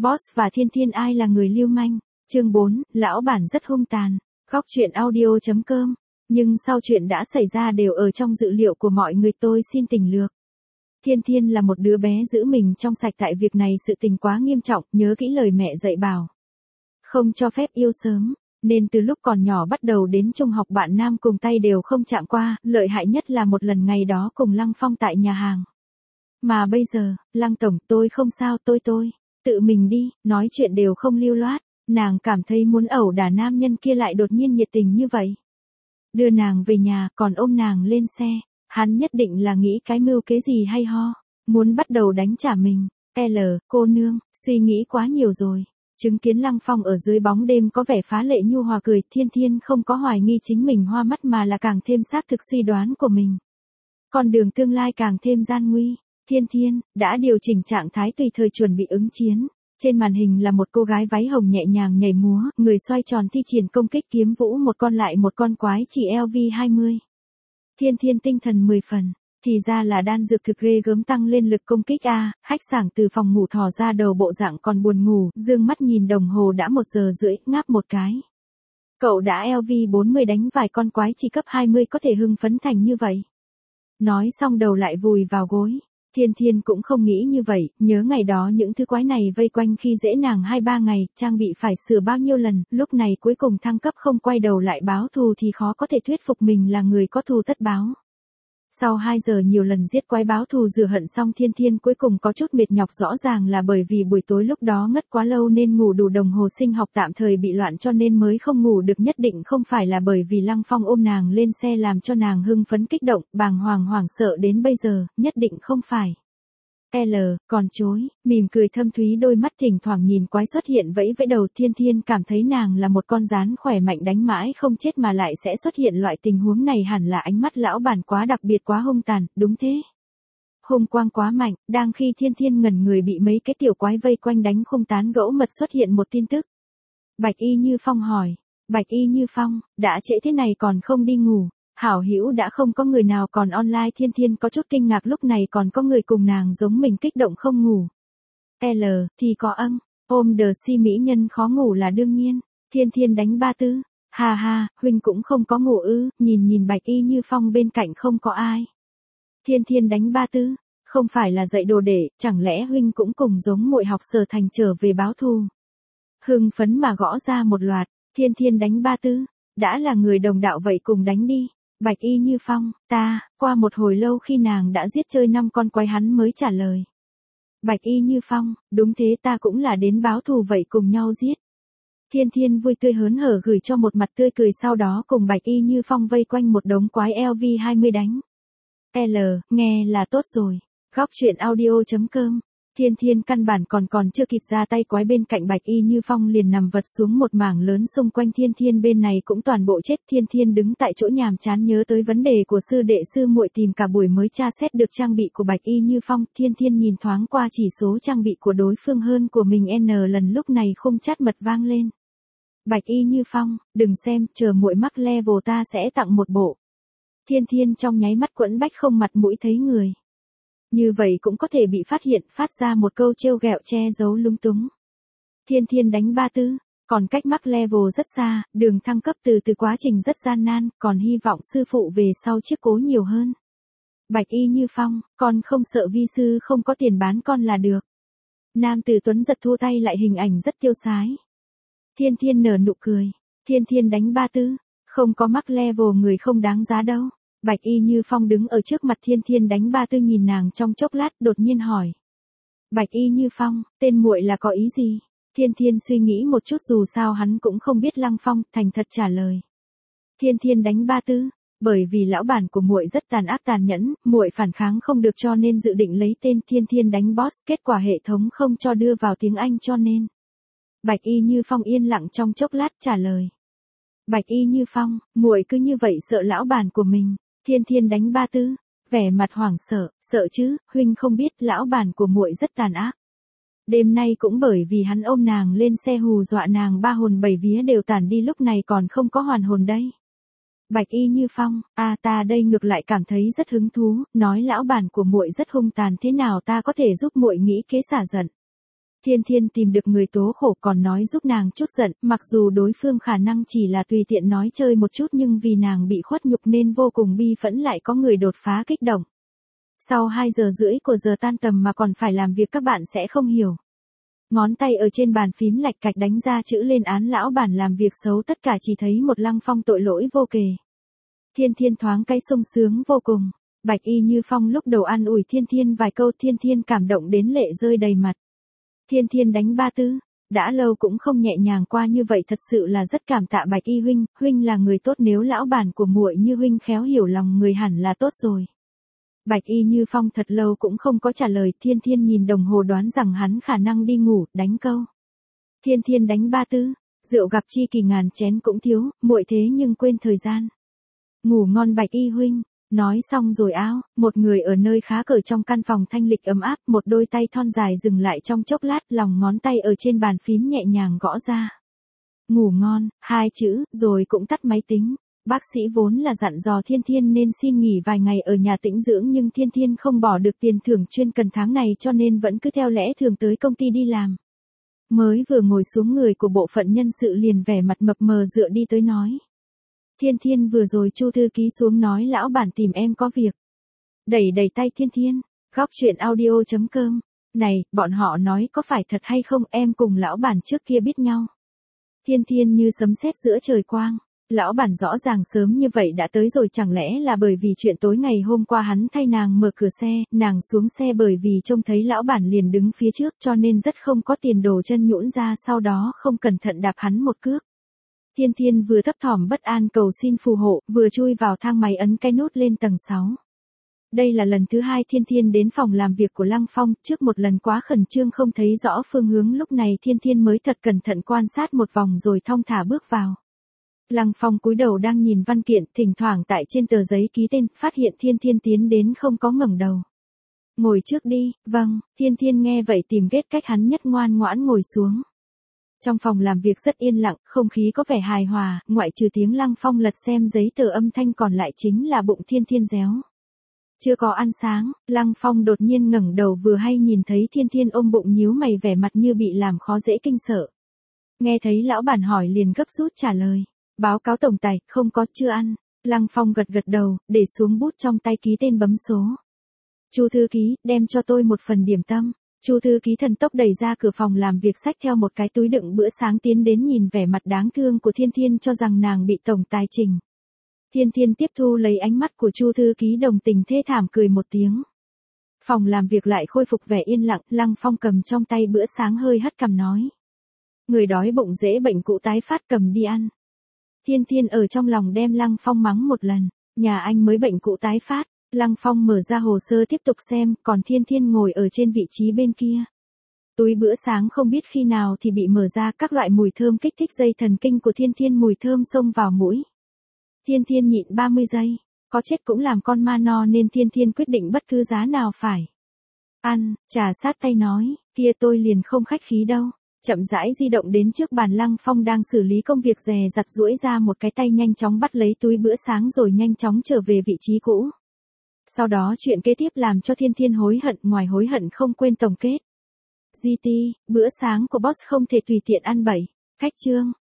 Boss và Thiên Thiên ai là người lưu manh? Chương 4, lão bản rất hung tàn. Góc truyện audio.com. Nhưng sau chuyện đã xảy ra đều ở trong dự liệu của mọi người, tôi xin tỉnh lược. Thiên Thiên là một đứa bé giữ mình trong sạch, tại việc này sự tình quá nghiêm trọng, nhớ kỹ lời mẹ dạy bảo. Không cho phép yêu sớm, nên từ lúc còn nhỏ bắt đầu đến trung học bạn nam cùng tay đều không chạm qua, lợi hại nhất là một lần ngày đó cùng Lăng Phong tại nhà hàng. Mà bây giờ, Lăng tổng, tôi không sao, tôi, tự mình đi, nói chuyện đều không lưu loát, nàng cảm thấy muốn ẩu đả nam nhân kia lại đột nhiên nhiệt tình như vậy. Đưa nàng về nhà, còn ôm nàng lên xe, hắn nhất định là nghĩ cái mưu kế gì hay ho, muốn bắt đầu đánh trả mình. Cô nương, suy nghĩ quá nhiều rồi. Chứng kiến Lăng Phong ở dưới bóng đêm có vẻ phá lệ nhu hòa cười, Thiên Thiên không có hoài nghi chính mình hoa mắt mà là càng thêm xác thực suy đoán của mình. Con đường tương lai càng thêm gian nguy. Thiên Thiên đã điều chỉnh trạng thái tùy thời chuẩn bị ứng chiến. Trên màn hình là một cô gái váy hồng nhẹ nhàng nhảy múa, người xoay tròn thi triển công kích kiếm vũ một con lại một con quái chỉ LV20. Thiên Thiên tinh thần 10 phần. Thì ra là đan dược thực ghê gớm tăng lên lực công kích a. Hách Sảng từ phòng ngủ thò ra đầu bộ dạng còn buồn ngủ, dương mắt nhìn đồng hồ đã 1 giờ rưỡi, ngáp một cái. Cậu đã LV40 đánh vài con quái chỉ cấp 20 có thể hưng phấn thành như vậy. Nói xong đầu lại vùi vào gối. Thiên Thiên cũng không nghĩ như vậy, nhớ ngày đó những thứ quái này vây quanh khi dễ nàng 2-3 ngày, trang bị phải sửa bao nhiêu lần, lúc này cuối cùng thăng cấp không quay đầu lại báo thù thì khó có thể thuyết phục mình là người có thù tất báo. Sau 2 giờ nhiều lần giết quái báo thù rửa hận xong, Thiên Thiên cuối cùng có chút mệt nhọc, rõ ràng là bởi vì buổi tối lúc đó ngất quá lâu nên ngủ đủ, đồng hồ sinh học tạm thời bị loạn cho nên mới không ngủ được, nhất định không phải là bởi vì Lăng Phong ôm nàng lên xe làm cho nàng hưng phấn kích động, bàng hoàng hoảng sợ đến bây giờ, nhất định không phải. Còn chối, mỉm cười thâm thúy, đôi mắt thỉnh thoảng nhìn quái xuất hiện vẫy vẫy đầu. Thiên Thiên cảm thấy nàng là một con rán khỏe mạnh đánh mãi không chết mà lại sẽ xuất hiện loại tình huống này, hẳn là ánh mắt lão bản quá đặc biệt, quá hung tàn, đúng thế. Hung quang quá mạnh, đang khi Thiên Thiên ngẩn người bị mấy cái tiểu quái vây quanh đánh khung tán gẫu mật xuất hiện một tin tức. Bạch Y Như Phong hỏi, Bạch Y Như Phong, đã trễ thế này còn không đi ngủ? Hảo hữu đã không có người nào còn online. Thiên Thiên có chút kinh ngạc, lúc này còn có người cùng nàng giống mình kích động không ngủ. Thì có ôm đờ si mỹ nhân khó ngủ là đương nhiên. Thiên Thiên đánh 34. Ha ha, huynh cũng không có ngủ ư? Nhìn Bạch Y Như Phong bên cạnh không có ai. Thiên Thiên đánh 34. Không phải là dạy đồ để, chẳng lẽ huynh cũng cùng giống muội học Sở Thành trở về báo thù? Hưng phấn mà gõ ra một loạt. Thiên Thiên đánh 34. Đã là người đồng đạo vậy cùng đánh đi. Bạch Y Như Phong, qua một hồi lâu khi nàng đã giết chơi 5 con quái hắn mới trả lời. Bạch Y Như Phong, đúng thế, ta cũng là đến báo thù vậy cùng nhau giết. Thiên Thiên vui tươi hớn hở gửi cho một mặt tươi cười, sau đó cùng Bạch Y Như Phong vây quanh một đống quái LV20 đánh. Nghe là tốt rồi. Góc truyện audio.com. Thiên Thiên căn bản còn chưa kịp ra tay, quái bên cạnh Bạch Y Như Phong liền nằm vật xuống một mảng lớn, xung quanh Thiên Thiên bên này cũng toàn bộ chết. Thiên Thiên đứng tại chỗ nhàm chán nhớ tới vấn đề của sư đệ sư muội, tìm cả buổi mới tra xét được trang bị của Bạch Y Như Phong. Thiên Thiên nhìn thoáng qua chỉ số trang bị của đối phương hơn của mình N lần, lúc này khung chat mật vang lên. Bạch Y Như Phong, đừng xem, chờ muội mắc level ta sẽ tặng một bộ. Thiên Thiên trong nháy mắt quẫn bách không mặt mũi thấy người. Như vậy cũng có thể bị phát hiện, phát ra một câu trêu ghẹo che giấu lung túng. Thiên Thiên đánh 34, còn cách mắc level rất xa, đường thăng cấp từ quá trình rất gian nan, còn hy vọng sư phụ về sau chiếu cố nhiều hơn. Bạch Y Như Phong, con không sợ vi sư không có tiền bán con là được. Nam tử tuấn giật thua tay lại, hình ảnh rất tiêu sái. Thiên Thiên nở nụ cười. Thiên Thiên đánh 34, không có mắc level người không đáng giá đâu. Bạch Y Như Phong đứng ở trước mặt Thiên Thiên đánh 34, nhìn nàng trong chốc lát đột nhiên hỏi. Bạch Y Như Phong, tên muội là có ý gì? Thiên Thiên suy nghĩ một chút, dù sao hắn cũng không biết Lăng Phong, thành thật trả lời. Thiên Thiên đánh 34, bởi vì lão bản của muội rất tàn ác tàn nhẫn, muội phản kháng không được cho nên dự định lấy tên Thiên Thiên đánh boss, kết quả hệ thống không cho đưa vào tiếng Anh cho nên. Bạch Y Như Phong yên lặng trong chốc lát trả lời. Bạch Y Như Phong, muội cứ như vậy sợ lão bản của mình? Thiên Thiên đánh 34, vẻ mặt hoảng sợ chứ, huynh không biết lão bản của muội rất tàn ác. Đêm nay cũng bởi vì hắn ôm nàng lên xe hù dọa nàng 3 hồn 7 vía đều tản đi, lúc này còn không có hoàn hồn đây. Bạch Y Như Phong, ta đây ngược lại cảm thấy rất hứng thú, nói lão bản của muội rất hung tàn, thế nào ta có thể giúp muội nghĩ kế xả giận. Thiên Thiên tìm được người tố khổ còn nói giúp nàng chút giận, mặc dù đối phương khả năng chỉ là tùy tiện nói chơi một chút nhưng vì nàng bị khuất nhục nên vô cùng bi phẫn lại có người đột phá kích động. Sau 2 giờ rưỡi của giờ tan tầm mà còn phải làm việc các bạn sẽ không hiểu. Ngón tay ở trên bàn phím lạch cạch đánh ra chữ lên án lão bản làm việc xấu, tất cả chỉ thấy một Lăng Phong tội lỗi vô kể. Thiên Thiên thoáng cái sung sướng vô cùng. Bạch Y Như Phong lúc đầu an ủi Thiên Thiên vài câu, Thiên Thiên cảm động đến lệ rơi đầy mặt. Thiên Thiên đánh ba tư, đã lâu cũng không nhẹ nhàng qua như vậy, thật sự là rất cảm tạ Bạch Y huynh, huynh là người tốt, nếu lão bản của muội như huynh khéo hiểu lòng người hẳn là tốt rồi. Bạch Y Như Phong thật lâu cũng không có trả lời, Thiên Thiên nhìn đồng hồ đoán rằng hắn khả năng đi ngủ, đánh câu. Thiên Thiên đánh ba tư, rượu gặp chi kỳ ngàn chén cũng thiếu, muội thế nhưng quên thời gian. Ngủ ngon Bạch Y huynh. Nói xong rồi áo, một người ở nơi khá cởi trong căn phòng thanh lịch ấm áp, một đôi tay thon dài dừng lại trong chốc lát, lòng ngón tay ở trên bàn phím nhẹ nhàng gõ ra. Ngủ ngon, 2 chữ, rồi cũng tắt máy tính. Bác sĩ vốn là dặn dò Thiên Thiên nên xin nghỉ vài ngày ở nhà tĩnh dưỡng nhưng Thiên Thiên không bỏ được tiền thưởng chuyên cần tháng này cho nên vẫn cứ theo lẽ thường tới công ty đi làm. Mới vừa ngồi xuống, người của bộ phận nhân sự liền vẻ mặt mập mờ dựa đi tới nói. Thiên Thiên vừa rồi Chu thư ký xuống nói lão bản tìm em có việc. Đẩy tay Thiên Thiên, góc chuyện audio.com. Này, bọn họ nói có phải thật hay không, em cùng lão bản trước kia biết nhau. Thiên Thiên như sấm sét giữa trời quang. Lão bản rõ ràng sớm như vậy đã tới rồi, chẳng lẽ là bởi vì chuyện tối ngày hôm qua hắn thay nàng mở cửa xe, nàng xuống xe bởi vì trông thấy lão bản liền đứng phía trước cho nên rất không có tiền, đổ chân nhũn ra sau đó không cẩn thận đạp hắn một cước. Thiên Thiên vừa thấp thỏm bất an cầu xin phù hộ, vừa chui vào thang máy ấn cái nút lên tầng 6. Đây là lần thứ 2 Thiên Thiên đến phòng làm việc của Lăng Phong, trước một lần quá khẩn trương không thấy rõ phương hướng, lúc này Thiên Thiên mới thật cẩn thận quan sát một vòng rồi thong thả bước vào. Lăng Phong cúi đầu đang nhìn văn kiện, thỉnh thoảng tại trên tờ giấy ký tên, phát hiện Thiên Thiên tiến đến không có ngẩng đầu. Ngồi trước đi, vâng, Thiên Thiên nghe vậy tìm ghét cách hắn nhất ngoan ngoãn ngồi xuống. Trong phòng làm việc rất yên lặng, không khí có vẻ hài hòa, ngoại trừ tiếng Lăng Phong lật xem giấy tờ âm thanh còn lại chính là bụng Thiên Thiên réo. Chưa có ăn sáng, Lăng Phong đột nhiên ngẩng đầu vừa hay nhìn thấy Thiên Thiên ôm bụng nhíu mày vẻ mặt như bị làm khó dễ kinh sợ. Nghe thấy lão bản hỏi liền gấp rút trả lời. Báo cáo tổng tài, không có, chưa ăn. Lăng Phong gật đầu, để xuống bút trong tay ký tên bấm số. Chu thư ký, đem cho tôi một phần điểm tâm. Chu thư ký thần tốc đẩy ra cửa phòng làm việc, xách theo một cái túi đựng bữa sáng tiến đến, nhìn vẻ mặt đáng thương của Thiên Thiên cho rằng nàng bị tổng tài chỉnh. Thiên Thiên tiếp thu lấy ánh mắt của Chu thư ký, đồng tình thê thảm cười một tiếng. Phòng làm việc lại khôi phục vẻ yên lặng, Lăng Phong cầm trong tay bữa sáng hơi hất cằm nói. Người đói bụng dễ bệnh cũ tái phát, cầm đi ăn. Thiên Thiên ở trong lòng đem Lăng Phong mắng một lần, nhà anh mới bệnh cũ tái phát. Lăng Phong mở ra hồ sơ tiếp tục xem, còn Thiên Thiên ngồi ở trên vị trí bên kia. Túi bữa sáng không biết khi nào thì bị mở ra, các loại mùi thơm kích thích dây thần kinh của Thiên Thiên, mùi thơm xông vào mũi. Thiên Thiên nhịn 30 giây, có chết cũng làm con ma no nên Thiên Thiên quyết định bất cứ giá nào phải ăn, trà sát tay nói, kia tôi liền không khách khí đâu. Chậm rãi di động đến trước bàn Lăng Phong đang xử lý công việc, dè dặt duỗi ra một cái tay nhanh chóng bắt lấy túi bữa sáng rồi nhanh chóng trở về vị trí cũ. Sau đó chuyện kế tiếp làm cho Thiên Thiên hối hận, ngoài hối hận không quên tổng kết. GT, bữa sáng của boss không thể tùy tiện ăn bậy. Khách chương,